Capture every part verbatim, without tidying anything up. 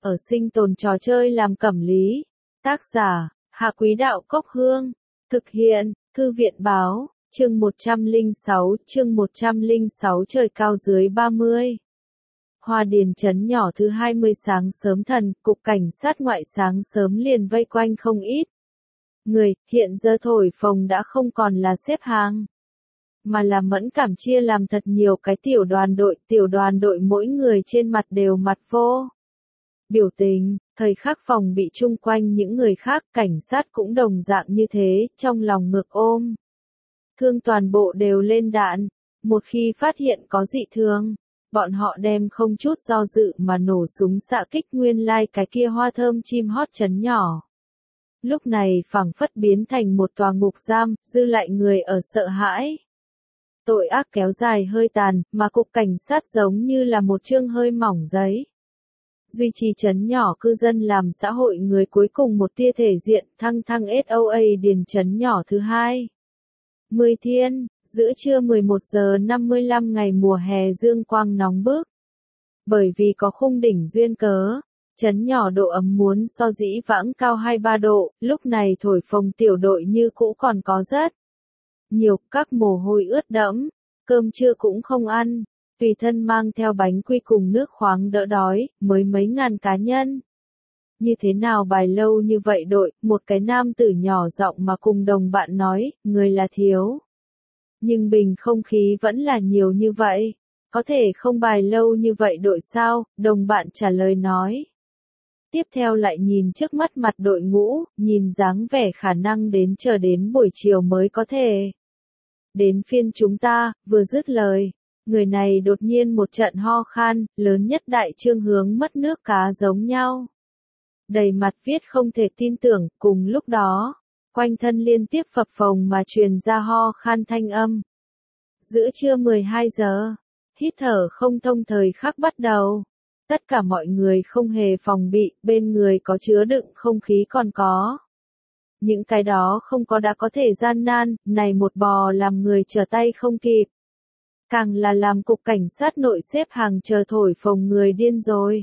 ở sinh tồn trò chơi làm cẩm lý. Tác giả, Hạ Quý Đạo Cốc Hương. Thực hiện, Thư viện Báo, chương một trăm lẻ sáu, chương một trăm lẻ sáu trời cao dưới ba mươi. Hoa Điền trấn nhỏ thứ hai mươi sáng sớm thần, cục cảnh sát ngoại sáng sớm liền vây quanh không ít người, hiện giờ thổi phồng đã không còn là xếp hàng, mà là mẫn cảm chia làm thật nhiều cái tiểu đoàn đội, tiểu đoàn đội mỗi người trên mặt đều mặt vô biểu tình, thời khắc phòng bị chung quanh những người khác, cảnh sát cũng đồng dạng như thế, trong lòng ngực ôm thương toàn bộ đều lên đạn, một khi phát hiện có dị thường, bọn họ đem không chút do dự mà nổ súng xạ kích nguyên lai like cái kia hoa thơm chim hót trấn nhỏ. Lúc này phảng phất biến thành một tòa ngục giam, dư lại người ở sợ hãi. Tội ác kéo dài hơi tàn, mà cục cảnh sát giống như là một chương hơi mỏng giấy. Duy trì trấn nhỏ cư dân làm xã hội người cuối cùng một tia thể diện, thăng thăng ét o a điền trấn nhỏ thứ hai. Mười thiên, giữa trưa mười một giờ năm mươi lăm ngày mùa hè dương quang nóng bức. Bởi vì có khung đỉnh duyên cớ, trấn nhỏ độ ấm muốn so dĩ vãng cao hai ba độ, lúc này thổi phồng tiểu đội như cũ còn có rất nhiều, các mồ hôi ướt đẫm, cơm trưa cũng không ăn, tùy thân mang theo bánh quy cùng nước khoáng đỡ đói, mới mấy ngàn cá nhân. Như thế nào bài lâu như vậy đội, một cái nam tử nhỏ giọng mà cùng đồng bạn nói, người là thiếu. Nhưng bình không khí vẫn là nhiều như vậy, có thể không bài lâu như vậy đội sao, đồng bạn trả lời nói. Tiếp theo lại nhìn trước mắt mặt đội ngũ, nhìn dáng vẻ khả năng đến chờ đến buổi chiều mới có thể. Đến phiên chúng ta, vừa dứt lời, người này đột nhiên một trận ho khan, lớn nhất đại trương hướng mất nước cá giống nhau. Đầy mặt viết không thể tin tưởng, cùng lúc đó, quanh thân liên tiếp phập phồng mà truyền ra ho khan thanh âm. Giữa trưa mười hai giờ, hít thở không thông thời khắc bắt đầu. Tất cả mọi người không hề phòng bị, bên người có chứa đựng không khí còn có. Những cái đó không có đã có thể gian nan, này một bò làm người trở tay không kịp. Càng là làm cục cảnh sát nội xếp hàng chờ thổi phồng người điên rồi.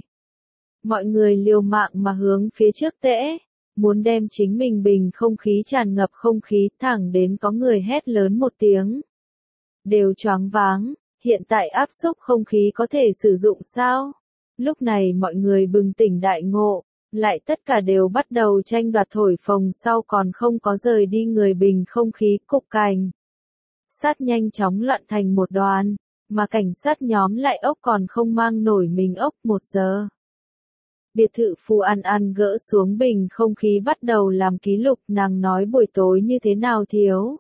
Mọi người liều mạng mà hướng phía trước tễ, muốn đem chính mình bình không khí tràn ngập không khí thẳng đến có người hét lớn một tiếng. Đều choáng váng, hiện tại áp xúc không khí có thể sử dụng sao? Lúc này mọi người bừng tỉnh đại ngộ, lại tất cả đều bắt đầu tranh đoạt thổi phồng sau còn không có rời đi người bình không khí cục cảnh. Sát nhanh chóng loạn thành một đoàn, mà cảnh sát nhóm lại ốc còn không mang nổi mình ốc một giờ. Biệt thự Phù An An gỡ xuống bình không khí bắt đầu làm ký lục, nàng nói buổi tối như thế nào thiếu.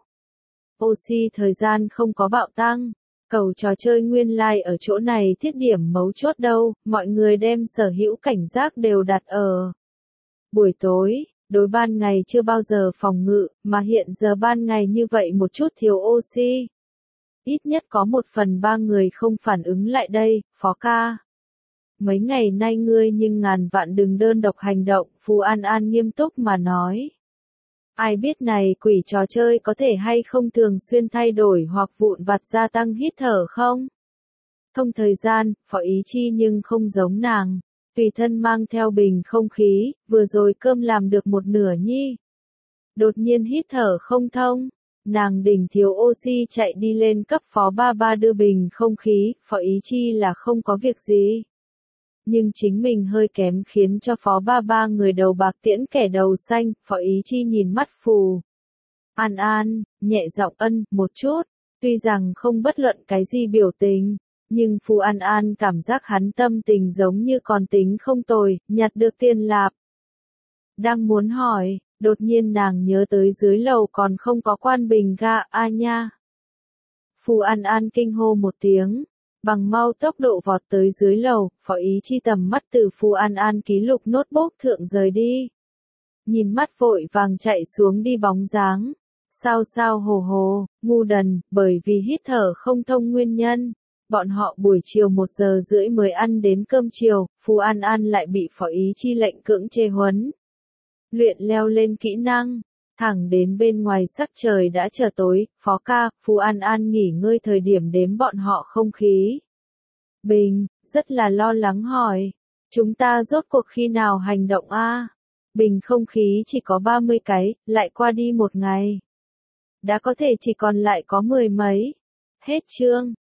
Oxy thời gian không có bạo tăng, cầu trò chơi nguyên lai like ở chỗ này thiết điểm mấu chốt đâu, mọi người đem sở hữu cảnh giác đều đặt ở buổi tối, đối ban ngày chưa bao giờ phòng ngự, mà hiện giờ ban ngày như vậy một chút thiếu oxy. Ít nhất có một phần ba người không phản ứng lại đây, Phó ca. Mấy ngày nay ngươi nhưng ngàn vạn đừng đơn độc hành động, Phù An An nghiêm túc mà nói. Ai biết này quỷ trò chơi có thể hay không thường xuyên thay đổi hoặc vụn vặt gia tăng hít thở không? Thông thời gian, Phó Ý Chi nhưng không giống nàng, tùy thân mang theo bình không khí, vừa rồi cơm làm được một nửa nhi. Đột nhiên hít thở không thông, nàng đỉnh thiếu oxy chạy đi lên cấp Phó Ba Ba đưa bình không khí, Phó Ý Chi là không có việc gì. Nhưng chính mình hơi kém khiến cho Phó Ba Ba người đầu bạc tiễn kẻ đầu xanh, Phó Ý Chi nhìn mắt Phù An An, nhẹ giọng ân, một chút, tuy rằng không bất luận cái gì biểu tình, nhưng Phù An An cảm giác hắn tâm tình giống như còn tính không tồi, nhặt được tiền lạp. Đang muốn hỏi, đột nhiên nàng nhớ tới dưới lầu còn không có quan bình ga, a nha. Phù An An kinh hô một tiếng. Bằng mau tốc độ vọt tới dưới lầu, Phó Ý Chi tầm mắt từ Phù An An ký lục notebook thượng rời đi. Nhìn mắt vội vàng chạy xuống đi bóng dáng. Sao sao hồ hồ, ngu đần, bởi vì hít thở không thông nguyên nhân. Bọn họ buổi chiều một giờ rưỡi mới ăn đến cơm chiều, Phù An An lại bị Phó Ý Chi lệnh cưỡng chê huấn. Luyện leo lên kỹ năng. Thẳng đến bên ngoài sắc trời đã trở tối, Phó ca, Phù An An nghỉ ngơi thời điểm đếm bọn họ không khí. Bình, rất là lo lắng hỏi. Chúng ta rốt cuộc khi nào hành động a? Bình không khí chỉ có ba mươi cái, lại qua đi một ngày. Đã có thể chỉ còn lại có mười mấy. Hết chương.